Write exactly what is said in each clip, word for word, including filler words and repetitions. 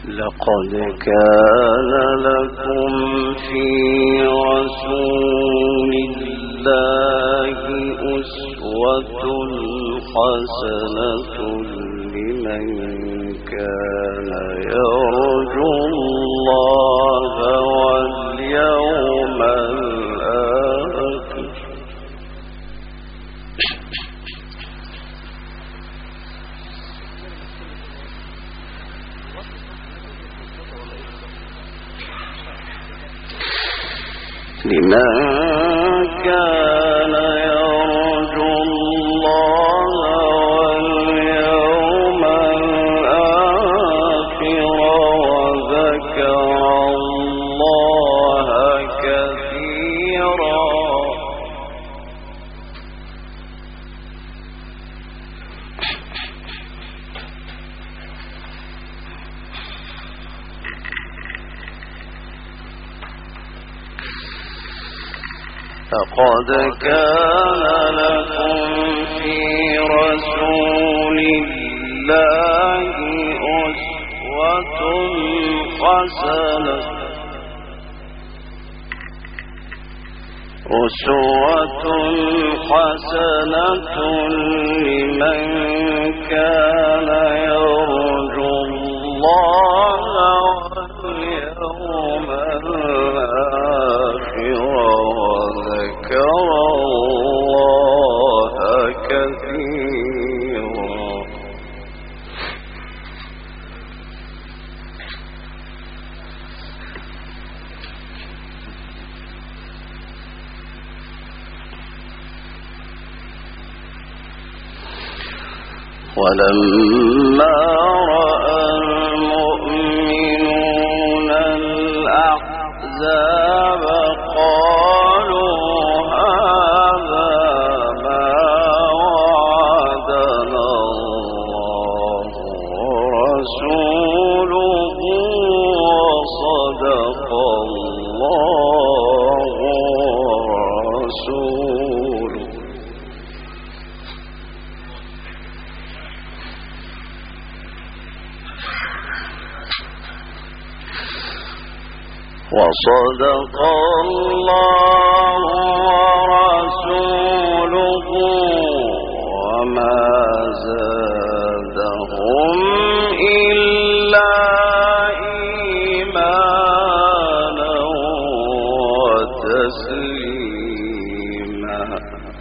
لقد كان لكم في رسول الله أسوة حسنة لمن كان يرجو الله واليوم الآخر لمن كان يرجو الله واليوم الآخر وذكر الله كثيرا لقد كان لكم في رسول الله أسوة حسنة أسوة حسنة لمن كان يرجو الله واليوم الآخر وذكر الله كثيرا ولما رأى المؤمنون الأحزاب قالوا هذا ما وعدنا الله ورسوله وصدق الله ورسوله وصدق الله ورسوله وما زادهم إلا إيمانا وتسليما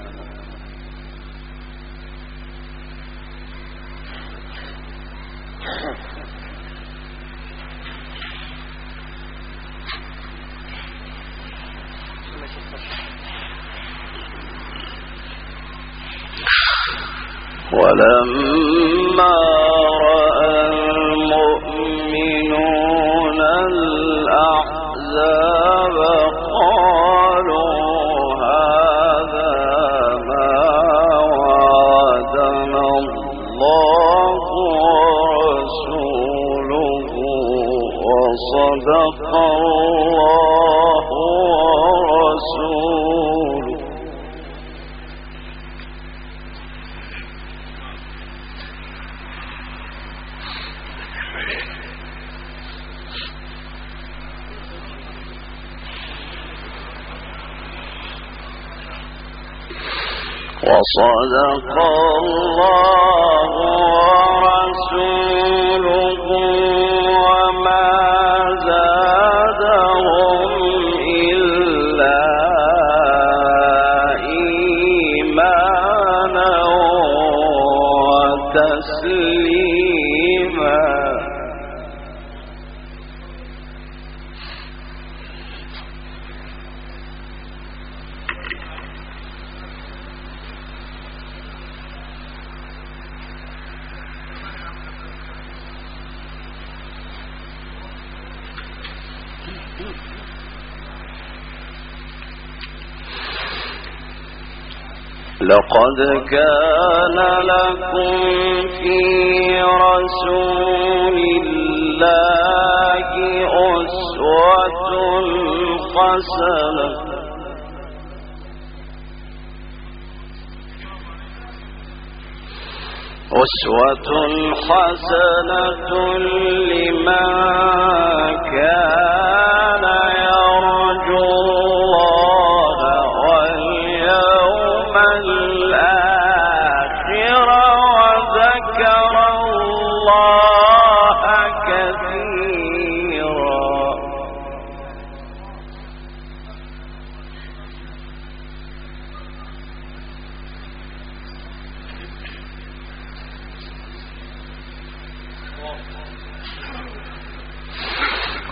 ولما رأى المؤمنون الأحزاب قالوا هذا ما وعدنا الله ورسوله وصدق الله ورسوله وصدق الله ورسوله وما زادهم إلا إيمانا وتسليما لقد كان لكم في رسول الله أسوة حسنة أسوة حسنة لمن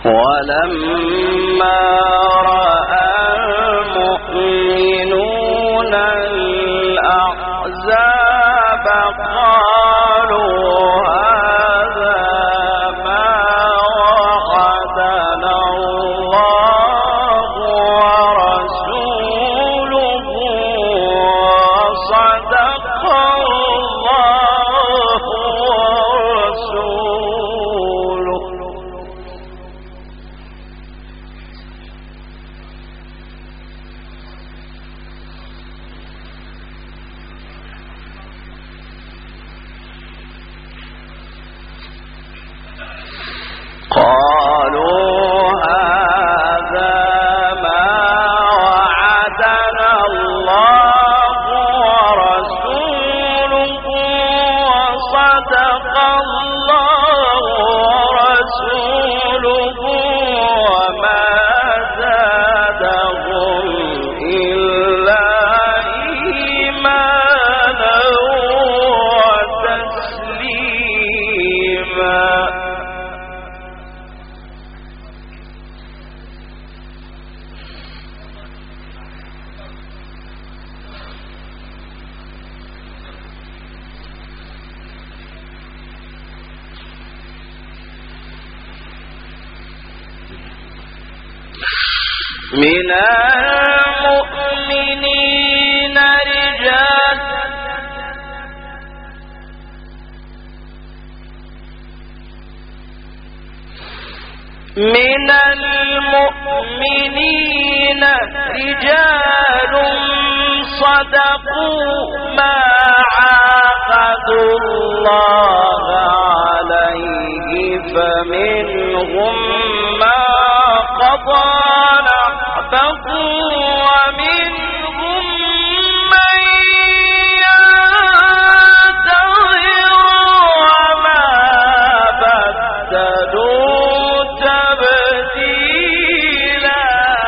ولما رأى المؤمنون الأحزاب قالوا هذا ما وعدنا الله ورسوله وصدق الله ورسوله. قالوا هذا ما وعدنا الله ورسوله وصدق الله ورسوله وما زادهم إلا إيمانا وتسليما. من المؤمنين رجال من المؤمنين رجال صدقوا ما عاهدوا الله عليه فمنهم ما قضى ومنهم من ينتظر وما بدلوا تبديلا.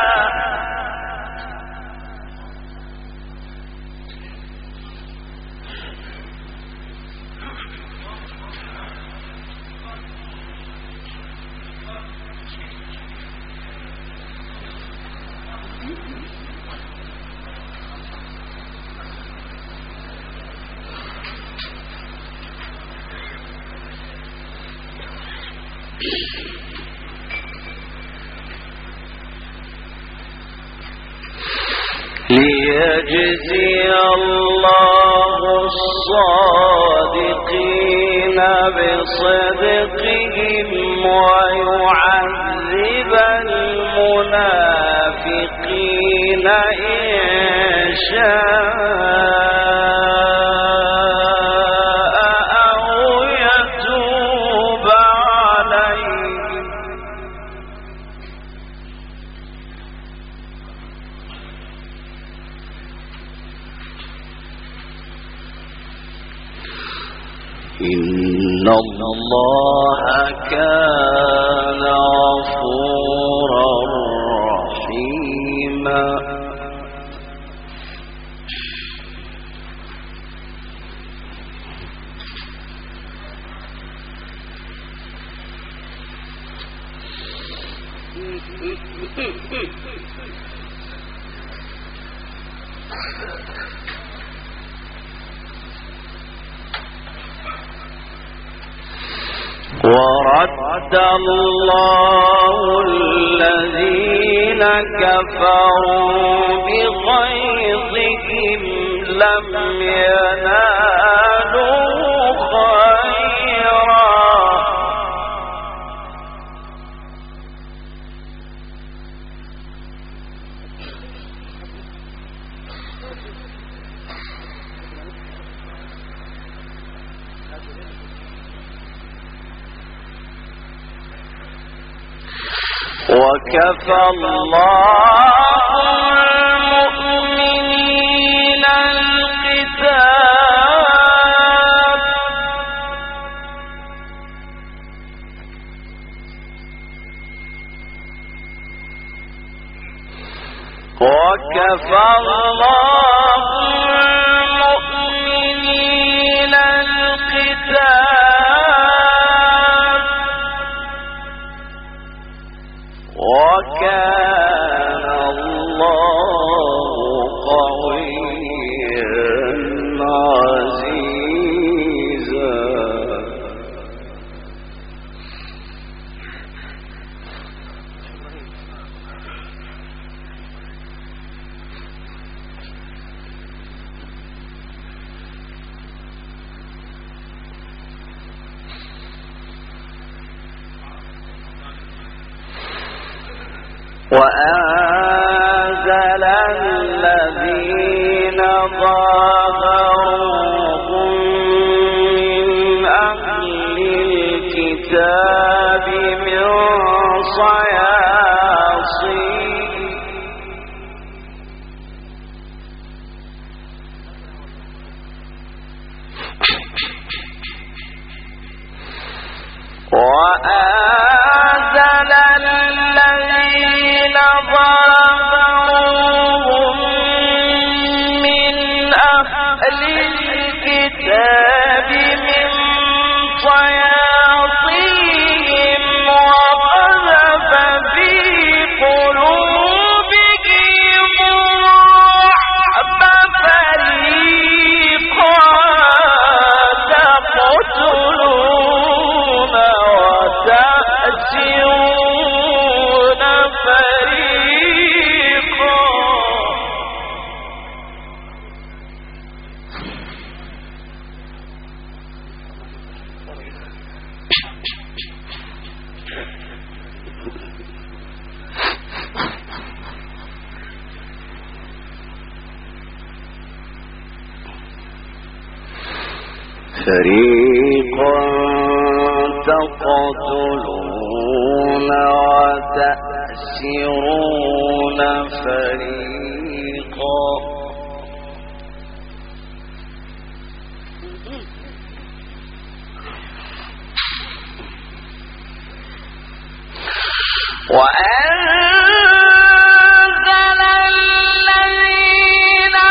ليجزي الله الصادقين بصدقهم ويعذب المنافقين إن شاء إن الله كان غفورا رحيما. ورد الله الذين كفروا بغيظهم لم ينالوا خيرا وكفى الله المؤمنين القتال وكفى الله المؤمنين القتال وأنزل الذين ظاهروهم من أهل الكتاب من صياصيهم وأنزل الذين ظاهروهم من أهل الكتاب من صياصيهم وقذف في قلوبهم الرعب فريقا تقتلون وتأسرون فريقا فريقا تقتلون وتأسرون فريقا وأنزل الذين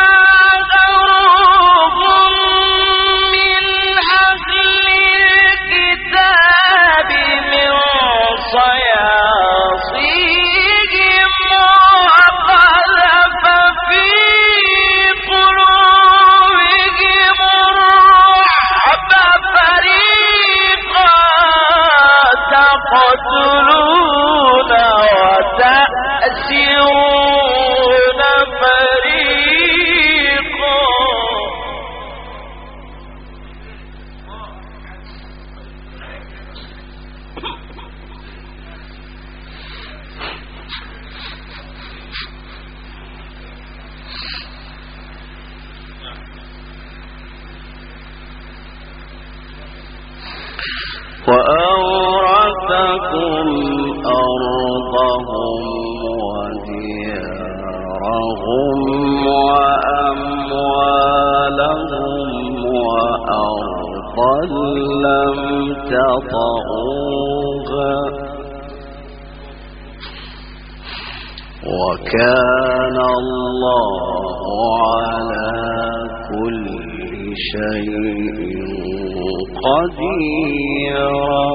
ظاهروهم من أهل الكتاب من صياصيهم وقذف في قلوبهم الرعب فريقا تقتلون وتأسرون فريقا وأورثكم أرضهم وديارهم وأموالهم وأرضا لم تطئوها وكان الله على كل شيء قديرا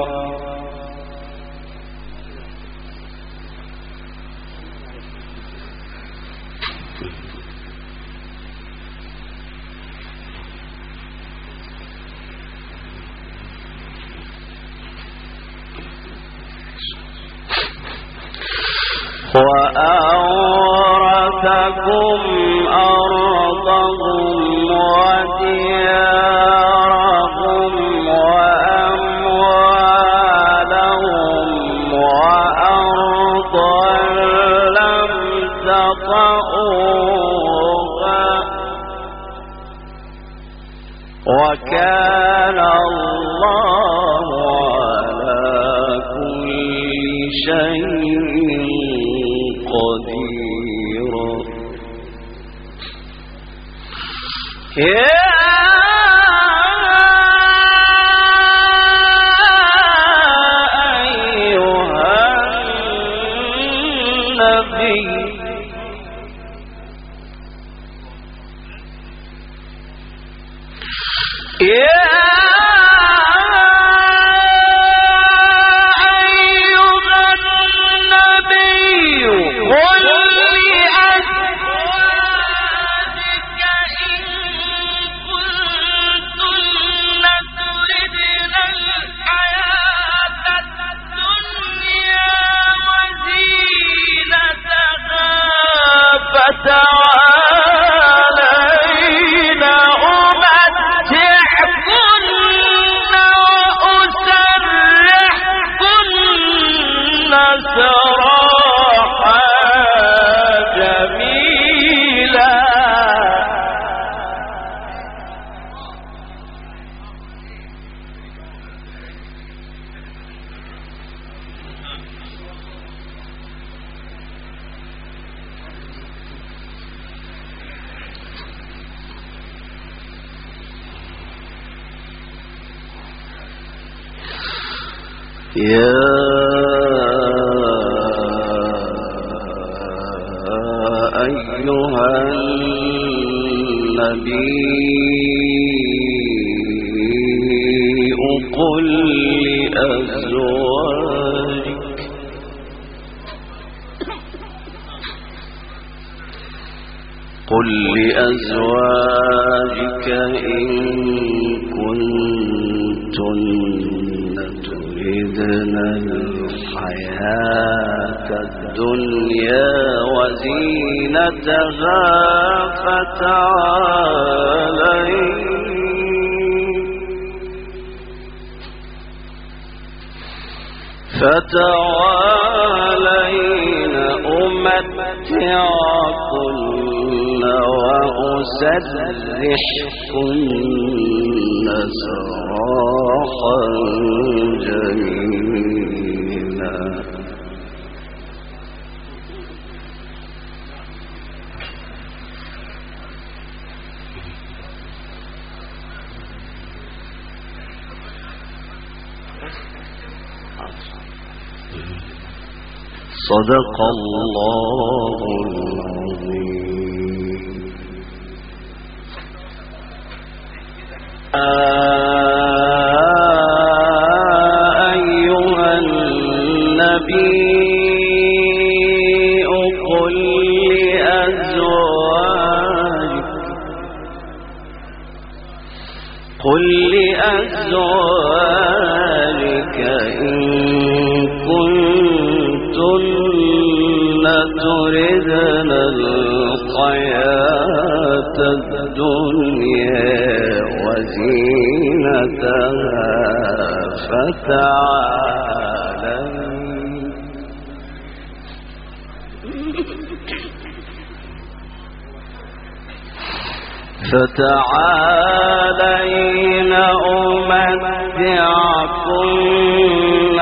وأورثكم أرضهم وديارهم وأموالهم وأرضا لم تطئوها وكان الله على كل شيء قديرا يا أيها النبي يا قل لأزواجك إن يا أيها النبي قل لأزواجك قل لأزواجك إن كنتن تردن الحياة الدنيا وزينتها فتعالين فتعالين أمتعكن وأسرحكن سراحا جميلا. صدق الله العظيم. أيها النبي قل لأزواجك قل لأزواجك إن كنتن تردن الحياة الدنيا وزينتها فتعالين فتعالين أمتعكن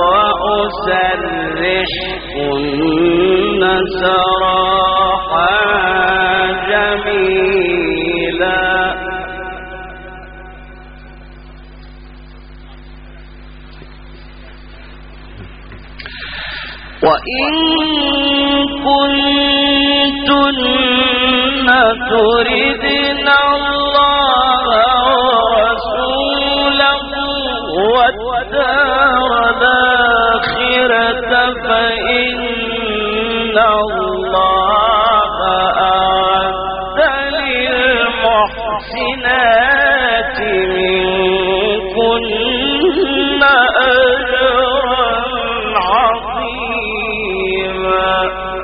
وأسرحكن سراحا جميلا. وإن كنتن تردن الله ورسوله والدار الآخرة فإن الله أعد للمحسنات منكن أجرا عظيما.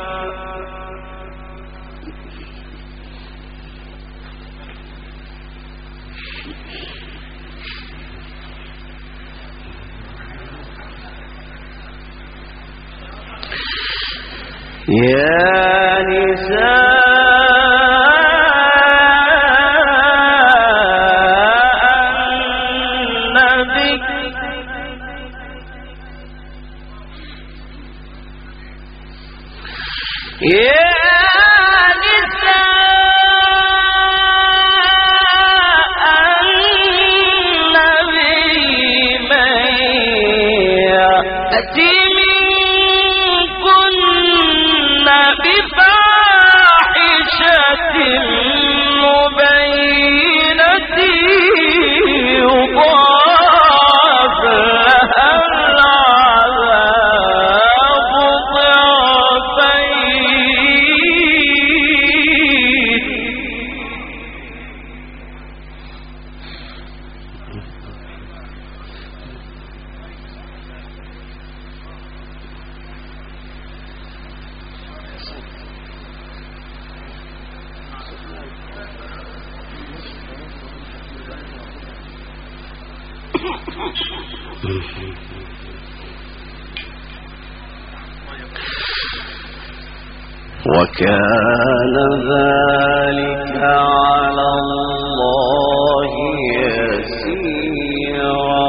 يا نساء النبي يا وكان ذلك على الله يسيرا.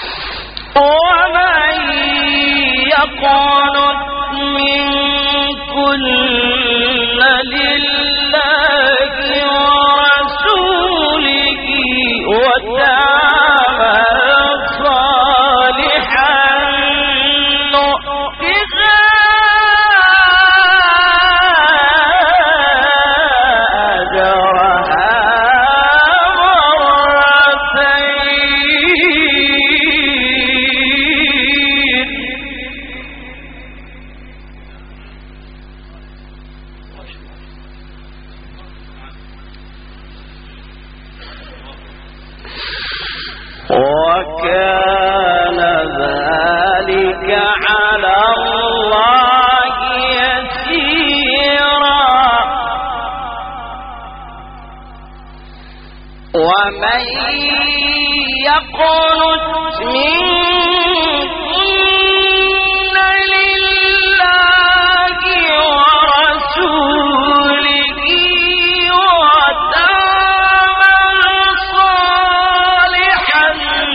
ومن يقنت منكم لله ورسوله وتعمل صالحا نؤتها أجرها وكان ذلك على الله يسيرا ومن يقنت منكن لله ورسوله وتعمل صالحا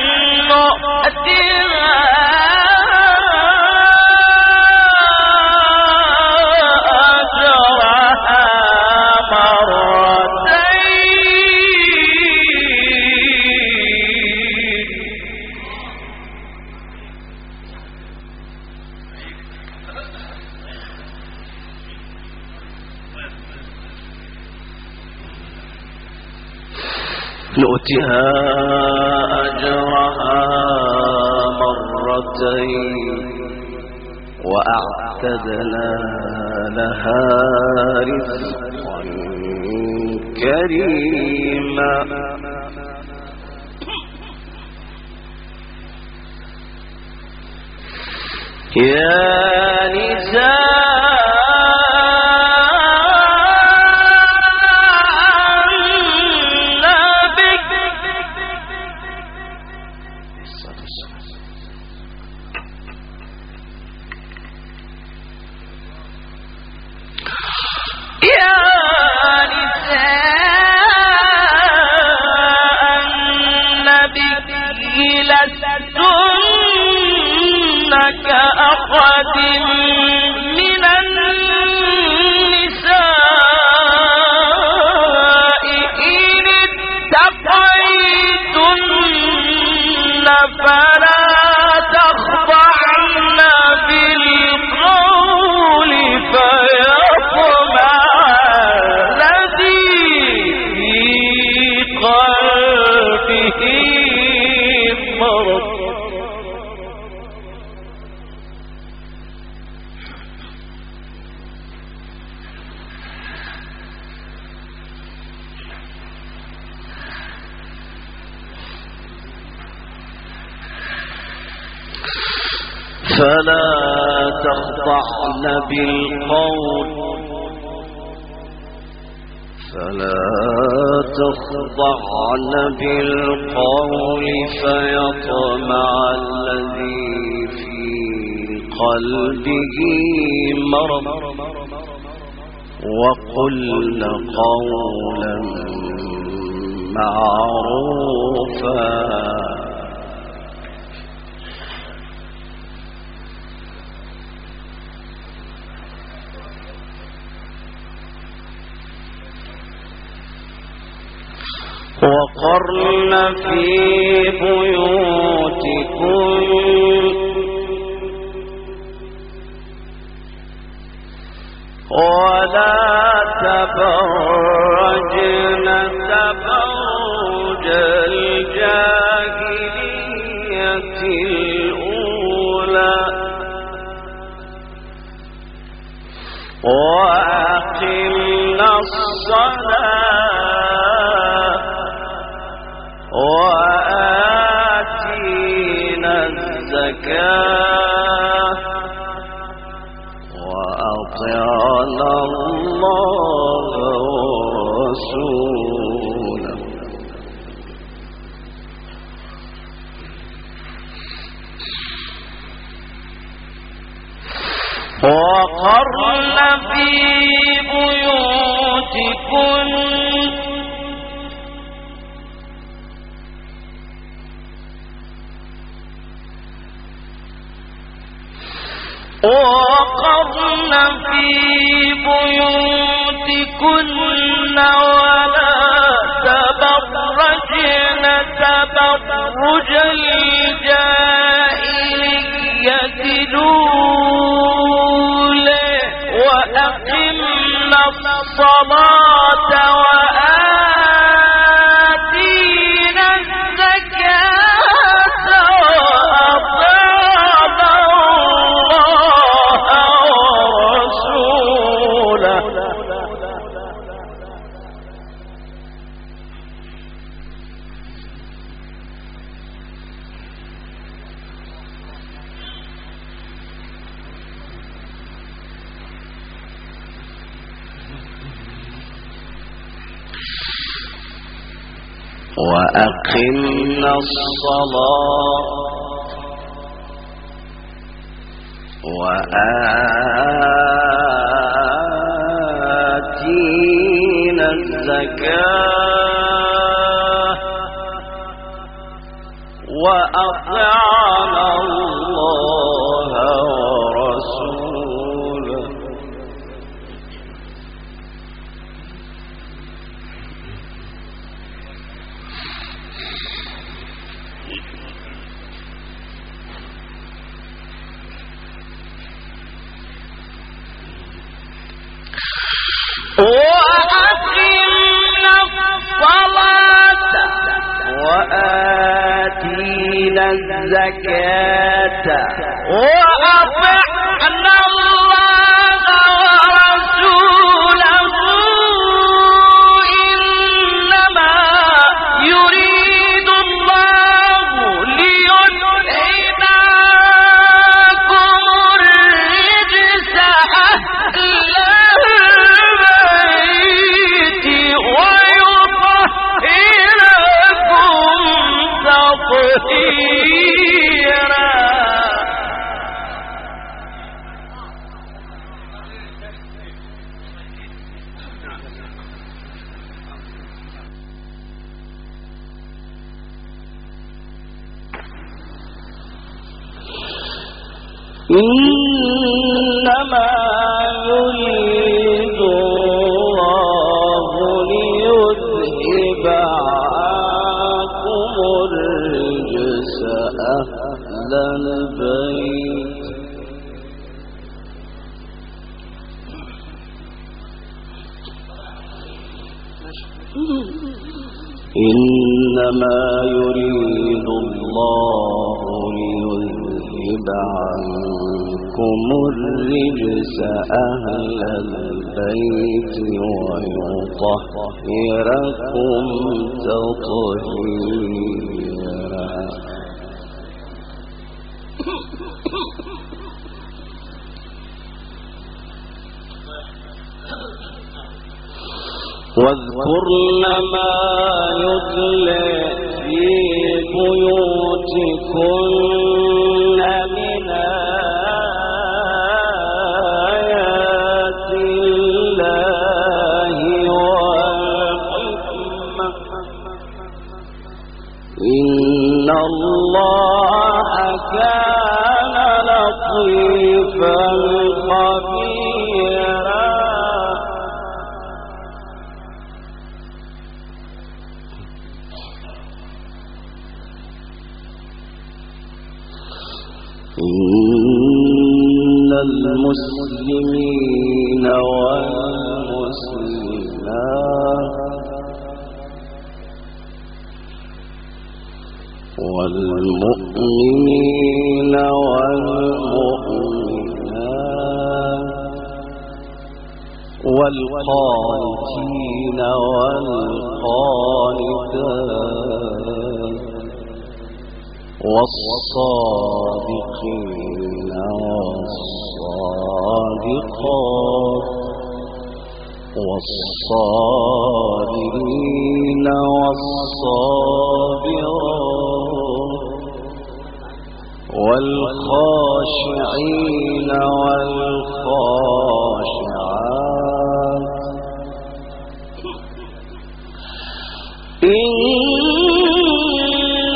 نؤتها أجرها نؤتها أجرها مرتين وأعتدنا لها رزقا كريما يا نساء كأحد من النساء إن اتقيتن فلا تخضعن بالقول فيطمع الذي في قلبه مرض فلا تخضعن بالقول فلا تخضعن بالقول فيطمع الذي في قلبه مرض وقلن قولا معروفا وقرن في بيوتكن ولا تبرجن تبرج الجاهلية الأولى وأقمنا الصلاة وآتينا الزكاة وأطعنا الله ورسوله وقرن في بيوتكن وقرن في ولا تبرجن تبرج الجاهلية الأولى وأقمنا الصلاة وآتينا الزكاة وأطعنا الله ورسوله. وأقمنا الصلاة وآتينا الزكاة وأطعنا الله ورسوله. وأقمنا الصلاة وآتينا الزكاة وأطعنا الله ورسوله. إنما يريد الله ليذهب عنكم الرجس أهل إنما يريد الله ليذهب عنكم الرجس أهل البيت إنما يريد الله ليذهب عنكم الرجس أهل البيت ويطهركم تطهيرا. واذكرن ما يتلى في بيوتكن من آيات الله والحكمة إن الله كان لطيفا خبيرا. إن المسلمين والمسلمات والمؤمنين والمؤمنات والقانتين والقانتات والصادقين والصادقات والصابرين والصابرات والخاشعين والخاشعات. إن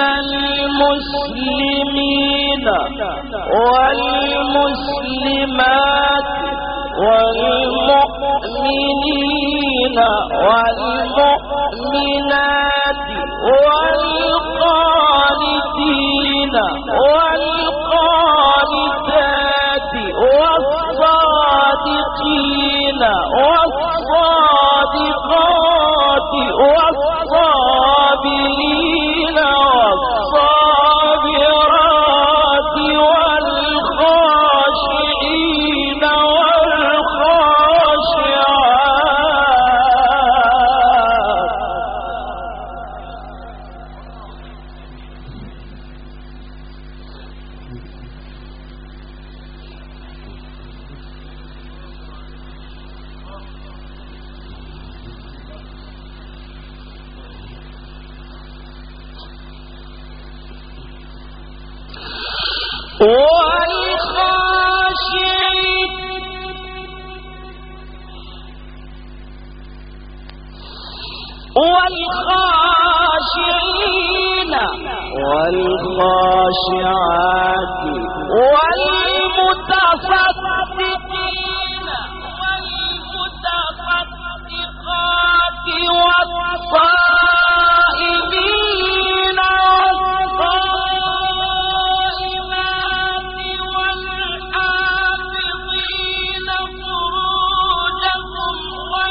المسلمين والمسلمات والمؤمنين والمؤمنات والقانتين والقانتات والصادقين والصادقات والصابرين والصابرات والخاشعين والخاشعين والخاشعات والمتصدقين والمتصدقات والصائمين والصائمات والحافظين فروجهم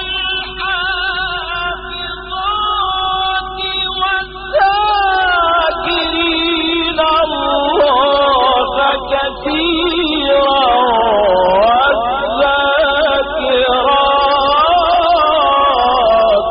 والحافظات والذاكرين الله كثيرا والذاكرات.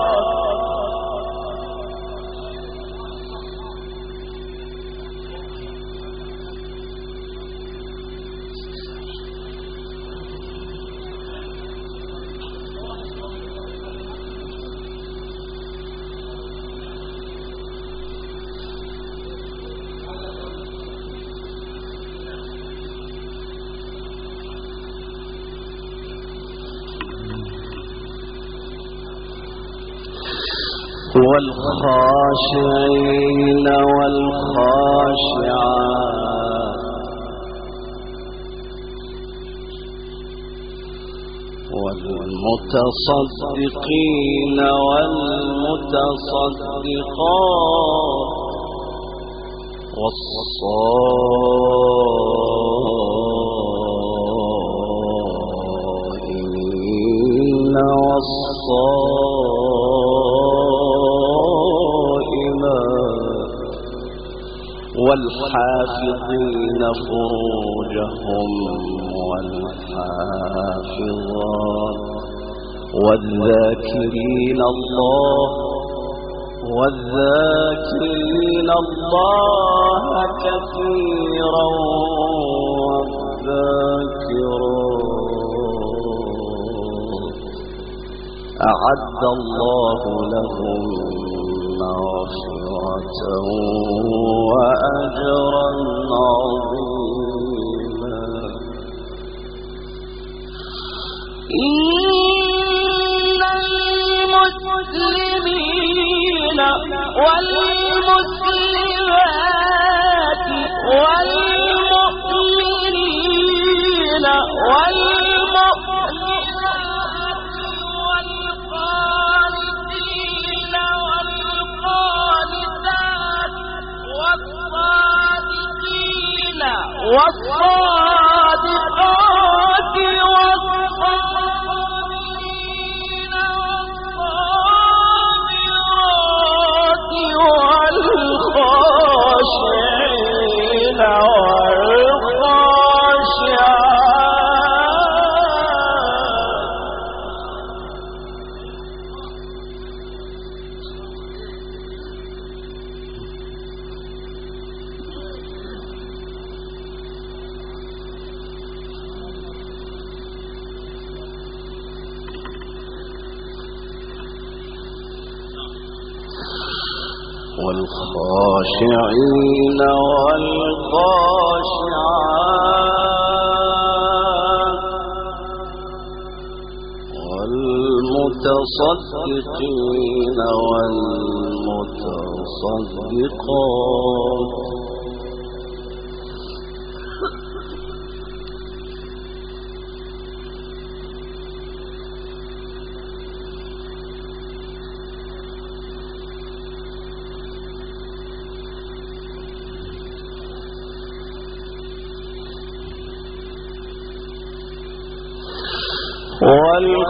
والخاشعين والخاشعات والمتصدقين والمتصدقات والصائمين والصائمات والحافظين فروجهم والحافظات والذاكرين الله والذاكرين الله كثيرا والذاكرات أعد الله لهم مغفرة وأجرا عظيما. إن المسلمين والمسلمات والمؤمنين والمؤمنات والقانتين والقانتات والصادقين والصادقات والصابرين والصابرات والخاشعين والخاشعات. والخاشعين والخاشعات والمتصدقين والمتصدقات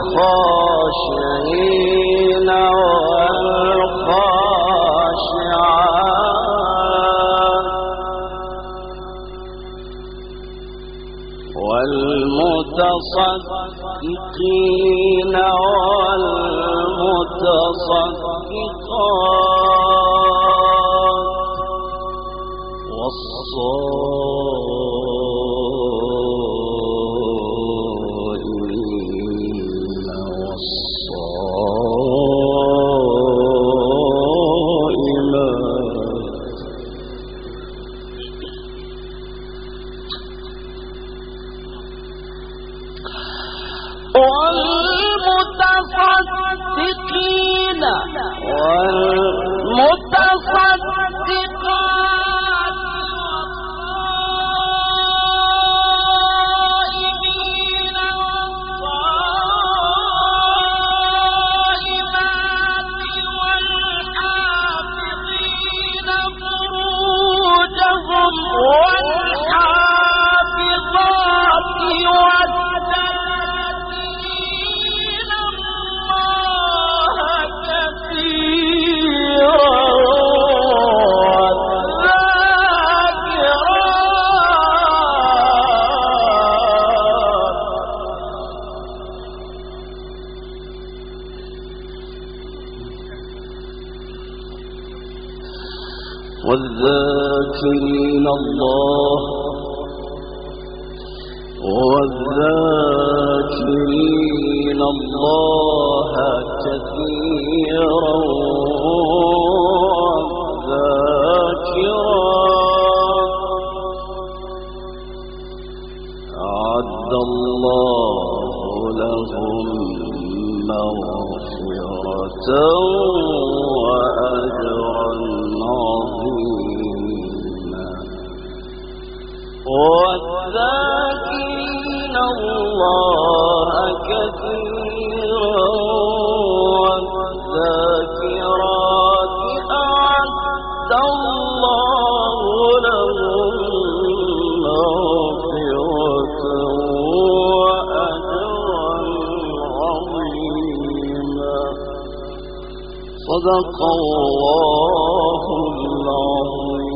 والخاشعين والخاشعات والمتصدقين والمتصدقات والصائمين والصائمات والمتصدقين والمتصدقات والصائمين والصائمات والحافظين فروجهم والحافظات والذاكرين الله كثيرا والذاكرين الله والذاكرين الله كثيرا والذاكرات أعد الله لهم مغفرة وأجرا عظيما والذاكرين الله كثيرا والذاكرات أعد الله لهم مغفرة وأجرا عظيما صدق الله العظيم.